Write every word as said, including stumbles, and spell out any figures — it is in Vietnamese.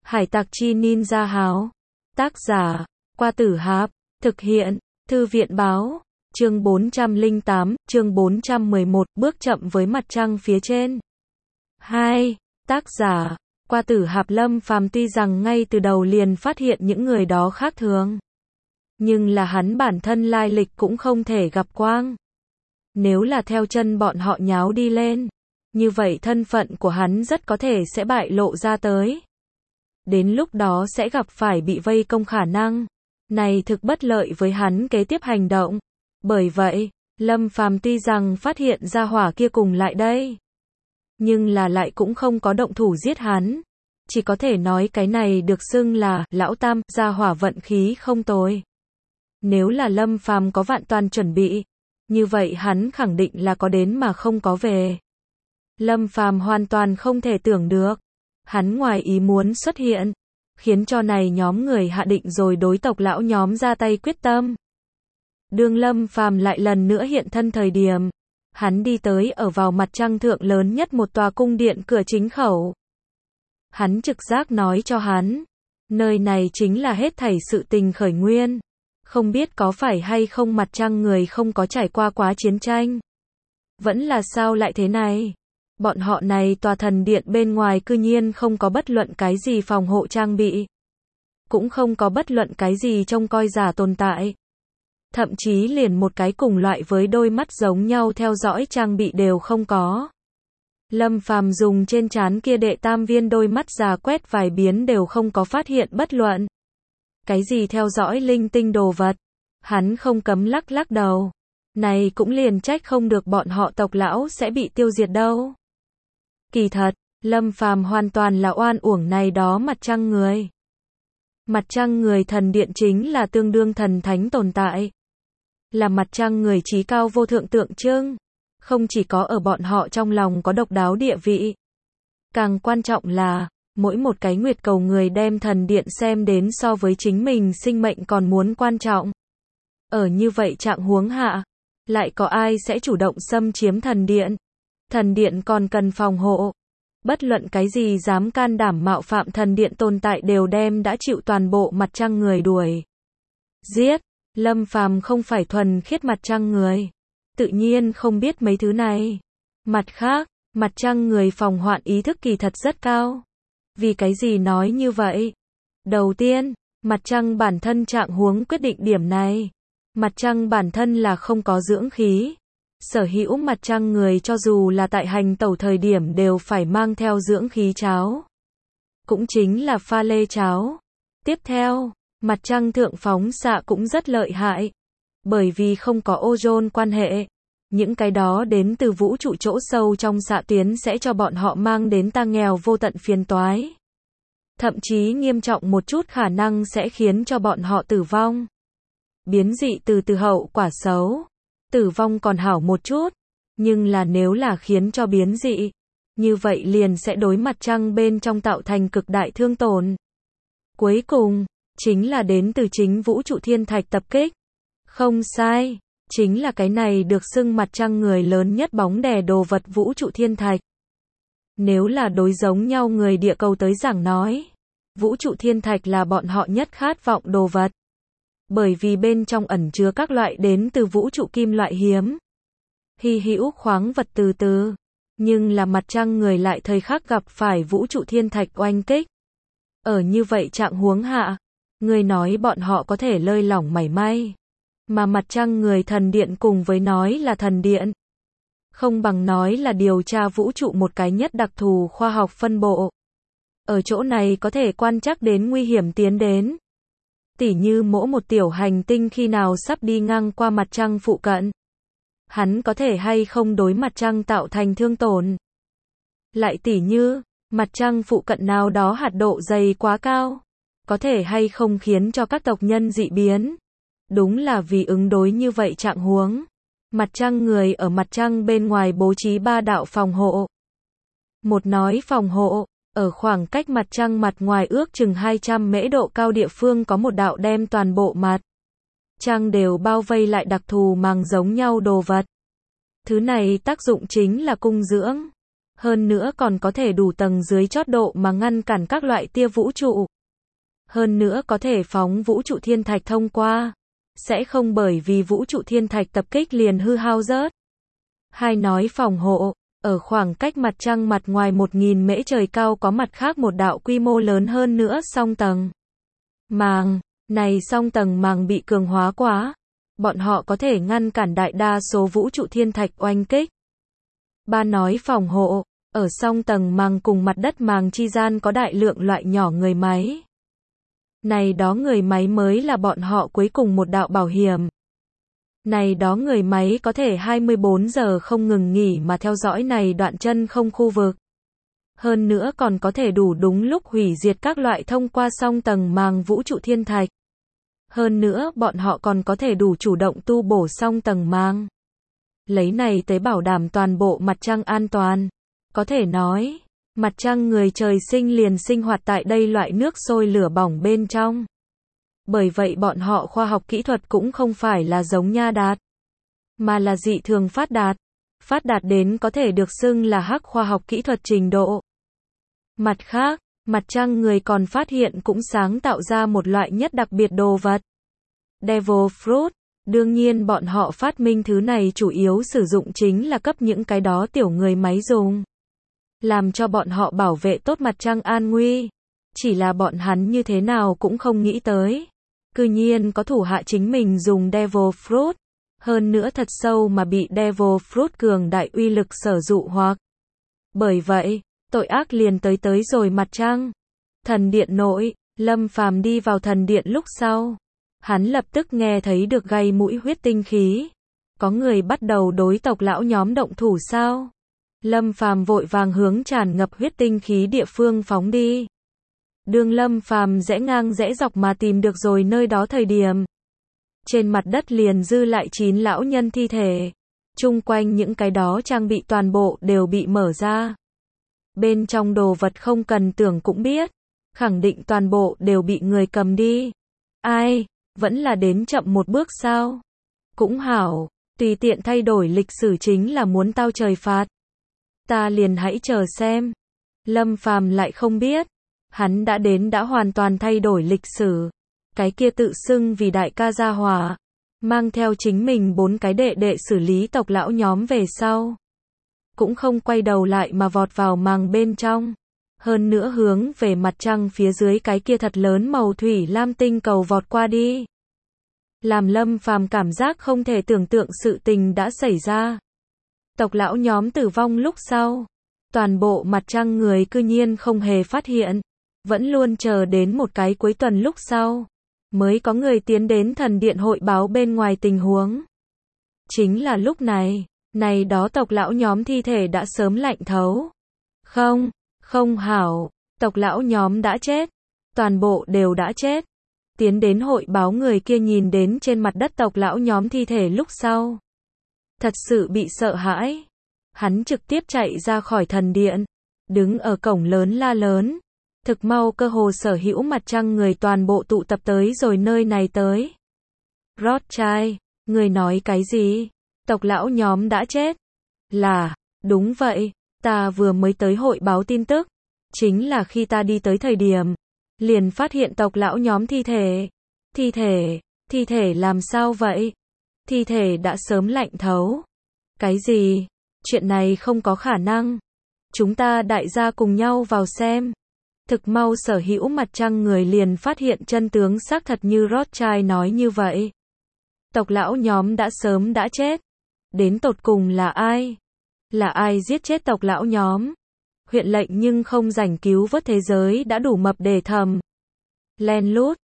Hải tặc chi ninja háo. Tác giả, Qua Tử Hạp. Thực hiện, Thư viện báo. Chương bốn trăm lẻ tám, chương bốn trăm mười một, bước chậm với mặt trăng phía trên. hai. Tác giả, Qua Tử Hạp. Lâm Phàm tuy rằng ngay từ đầu liền phát hiện những người đó khác thường, nhưng là hắn bản thân lai lịch cũng không thể gặp quang. Nếu là theo chân bọn họ nháo đi lên, như vậy thân phận của hắn rất có thể sẽ bại lộ ra tới. Đến lúc đó sẽ gặp phải bị vây công khả năng. Này thực bất lợi với hắn kế tiếp hành động. Bởi vậy, Lâm Phàm tuy rằng phát hiện ra hỏa kia cùng lại đây, nhưng là lại cũng không có động thủ giết hắn. Chỉ có thể nói cái này được xưng là lão tam, gia hỏa vận khí không tồi. Nếu là Lâm Phàm có vạn toàn chuẩn bị, như vậy hắn khẳng định là có đến mà không có về. Lâm Phàm hoàn toàn không thể tưởng được, hắn ngoài ý muốn xuất hiện, khiến cho này nhóm người hạ định rồi đối tộc lão nhóm ra tay quyết tâm. Đương Lâm Phàm lại lần nữa hiện thân thời điểm, hắn đi tới ở vào mặt trăng thượng lớn nhất một tòa cung điện cửa chính khẩu. Hắn trực giác nói cho hắn, nơi này chính là hết thảy sự tình khởi nguyên. Không biết có phải hay không mặt trăng người không có trải qua quá chiến tranh. Vẫn là sao lại thế này? Bọn họ này tòa thần điện bên ngoài cư nhiên không có bất luận cái gì phòng hộ trang bị. Cũng không có bất luận cái gì trông coi giả tồn tại. Thậm chí liền một cái cùng loại với đôi mắt giống nhau theo dõi trang bị đều không có. Lâm Phàm dùng trên trán kia đệ tam viên đôi mắt già quét vài biến đều không có phát hiện bất luận cái gì theo dõi linh tinh đồ vật. Hắn không cấm lắc lắc đầu. Này cũng liền trách không được bọn họ tộc lão sẽ bị tiêu diệt đâu. Kỳ thật, Lâm Phàm hoàn toàn là oan uổng này đó mặt trăng người. Mặt trăng người thần điện chính là tương đương thần thánh tồn tại. Là mặt trăng người trí cao vô thượng tượng trưng. Không chỉ có ở bọn họ trong lòng có độc đáo địa vị. Càng quan trọng là, mỗi một cái nguyệt cầu người đem thần điện xem đến so với chính mình sinh mệnh còn muốn quan trọng. Ở như vậy trạng huống hạ, lại có ai sẽ chủ động xâm chiếm thần điện? Thần điện còn cần phòng hộ. Bất luận cái gì dám can đảm mạo phạm thần điện tồn tại đều đem đã chịu toàn bộ mặt trăng người đuổi giết. Lâm Phàm không phải thuần khiết mặt trăng người, tự nhiên không biết mấy thứ này. Mặt khác, mặt trăng người phòng hoạn ý thức kỳ thật rất cao. Vì cái gì nói như vậy? Đầu tiên, mặt trăng bản thân trạng huống quyết định điểm này. Mặt trăng bản thân là không có dưỡng khí. Sở hữu mặt trăng người cho dù là tại hành tẩu thời điểm đều phải mang theo dưỡng khí cháo. Cũng chính là pha lê cháo. Tiếp theo, mặt trăng thượng phóng xạ cũng rất lợi hại. Bởi vì không có ozone quan hệ. Những cái đó đến từ vũ trụ chỗ sâu trong xạ tuyến sẽ cho bọn họ mang đến ta nghèo vô tận phiền toái. Thậm chí nghiêm trọng một chút khả năng sẽ khiến cho bọn họ tử vong. Biến dị từ từ hậu quả xấu. Tử vong còn hảo một chút. Nhưng là nếu là khiến cho biến dị, như vậy liền sẽ đối mặt trăng bên trong tạo thành cực đại thương tổn. Cuối cùng, chính là đến từ chính vũ trụ thiên thạch tập kích. Không sai. Chính là cái này được xưng mặt trăng người lớn nhất bóng đè đồ vật vũ trụ thiên thạch. Nếu là đối giống nhau người địa cầu tới giảng nói, vũ trụ thiên thạch là bọn họ nhất khát vọng đồ vật. Bởi vì bên trong ẩn chứa các loại đến từ vũ trụ kim loại hiếm, hy hữu khoáng vật từ từ. Nhưng là mặt trăng người lại thời khắc gặp phải vũ trụ thiên thạch oanh kích. Ở như vậy trạng huống hạ, người nói bọn họ có thể lơi lỏng mảy may. Mà mặt trăng người thần điện cùng với nói là thần điện, không bằng nói là điều tra vũ trụ một cái nhất đặc thù khoa học phân bộ. Ở chỗ này có thể quan trắc đến nguy hiểm tiến đến. Tỉ như mỗi một tiểu hành tinh khi nào sắp đi ngang qua mặt trăng phụ cận, hắn có thể hay không đối mặt trăng tạo thành thương tổn. Lại tỉ như, mặt trăng phụ cận nào đó hạt độ dày quá cao, có thể hay không khiến cho các tộc nhân dị biến. Đúng là vì ứng đối như vậy trạng huống, mặt trăng người ở mặt trăng bên ngoài bố trí ba đạo phòng hộ. Một nói phòng hộ, ở khoảng cách mặt trăng mặt ngoài ước chừng hai trăm mễ độ cao địa phương có một đạo đem toàn bộ mặt trăng đều bao vây lại đặc thù màng giống nhau đồ vật. Thứ này tác dụng chính là cung dưỡng. Hơn nữa còn có thể đủ tầng dưới chót độ mà ngăn cản các loại tia vũ trụ. Hơn nữa có thể phóng vũ trụ thiên thạch thông qua. Sẽ không bởi vì vũ trụ thiên thạch tập kích liền hư hao rớt. Hai nói phòng hộ. Ở khoảng cách mặt trăng mặt ngoài một nghìn mễ trời cao có mặt khác một đạo quy mô lớn hơn nữa song tầng màng. Này song tầng màng bị cường hóa quá. Bọn họ có thể ngăn cản đại đa số vũ trụ thiên thạch oanh kích. Ba nói phòng hộ. Ở song tầng màng cùng mặt đất màng chi gian có đại lượng loại nhỏ người máy. Này đó người máy mới là bọn họ cuối cùng một đạo bảo hiểm. Này đó người máy có thể hai mươi bốn giờ không ngừng nghỉ mà theo dõi này đoạn chân không khu vực. Hơn nữa còn có thể đủ đúng lúc hủy diệt các loại thông qua song tầng màng vũ trụ thiên thạch. Hơn nữa bọn họ còn có thể đủ chủ động tu bổ song tầng màng. Lấy này tới bảo đảm toàn bộ mặt trăng an toàn. Có thể nói, mặt trăng người trời sinh liền sinh hoạt tại đây loại nước sôi lửa bỏng bên trong. Bởi vậy bọn họ khoa học kỹ thuật cũng không phải là giống Nha Đạt, mà là dị thường phát đạt. Phát đạt đến có thể được xưng là hắc khoa học kỹ thuật trình độ. Mặt khác, mặt trăng người còn phát hiện cũng sáng tạo ra một loại nhất đặc biệt đồ vật. Devil Fruit. Đương nhiên bọn họ phát minh thứ này chủ yếu sử dụng chính là cấp những cái đó tiểu người máy dùng. Làm cho bọn họ bảo vệ tốt mặt trăng an nguy. Chỉ là bọn hắn như thế nào cũng không nghĩ tới. Cư nhiên có thủ hạ chính mình dùng Devil Fruit. Hơn nữa thật sâu mà bị Devil Fruit cường đại uy lực sở dụ hoặc. Bởi vậy, tội ác liền tới tới rồi mặt trăng. Thần điện nội, Lâm Phàm đi vào thần điện lúc sau. Hắn lập tức nghe thấy được gây mũi huyết tinh khí. Có người bắt đầu đối tộc lão nhóm động thủ sao? Lâm Phàm vội vàng hướng tràn ngập huyết tinh khí địa phương phóng đi. Đường Lâm Phàm rẽ ngang rẽ dọc mà tìm được rồi nơi đó thời điểm. Trên mặt đất liền dư lại chín lão nhân thi thể. Chung quanh những cái đó trang bị toàn bộ đều bị mở ra. Bên trong đồ vật không cần tưởng cũng biết. Khẳng định toàn bộ đều bị người cầm đi. Ai? Vẫn là đến chậm một bước sao? Cũng hảo, tùy tiện thay đổi lịch sử chính là muốn tao trời phạt. Ta liền hãy chờ xem. Lâm Phàm lại không biết. Hắn đã đến đã hoàn toàn thay đổi lịch sử. Cái kia tự xưng vì đại ca gia hỏa. Mang theo chính mình bốn cái đệ đệ xử lý tộc lão nhóm về sau. Cũng không quay đầu lại mà vọt vào màng bên trong. Hơn nữa hướng về mặt trăng phía dưới cái kia thật lớn màu thủy lam tinh cầu vọt qua đi. Làm Lâm Phàm cảm giác không thể tưởng tượng sự tình đã xảy ra. Tộc lão nhóm tử vong lúc sau. Toàn bộ mặt trăng người cư nhiên không hề phát hiện. Vẫn luôn chờ đến một cái cuối tuần lúc sau. Mới có người tiến đến thần điện hội báo bên ngoài tình huống. Chính là lúc này, này đó tộc lão nhóm thi thể đã sớm lạnh thấu. Không. Không hảo, tộc lão nhóm đã chết, toàn bộ đều đã chết. Tiến đến hội báo người kia nhìn đến trên mặt đất tộc lão nhóm thi thể lúc sau. Thật sự bị sợ hãi. Hắn trực tiếp chạy ra khỏi thần điện, đứng ở cổng lớn la lớn. Thực mau cơ hồ sở hữu mặt trăng người toàn bộ tụ tập tới rồi nơi này tới. Rothschild, người nói cái gì? Tộc lão nhóm đã chết. Là, đúng vậy. Ta vừa mới tới hội báo tin tức. Chính là khi ta đi tới thời điểm. Liền phát hiện tộc lão nhóm thi thể. Thi thể, thi thể làm sao vậy? Thi thể đã sớm lạnh thấu. Cái gì? Chuyện này không có khả năng. Chúng ta đại gia cùng nhau vào xem. Thực mau sở hữu mặt trăng người liền phát hiện chân tướng xác thật như Rothschild nói như vậy. Tộc lão nhóm đã sớm đã chết. Đến tột cùng là ai? Là ai giết chết tộc lão nhóm? Huyện lệnh nhưng không rảnh cứu vớt thế giới đã đủ mập để thầm. Len lút,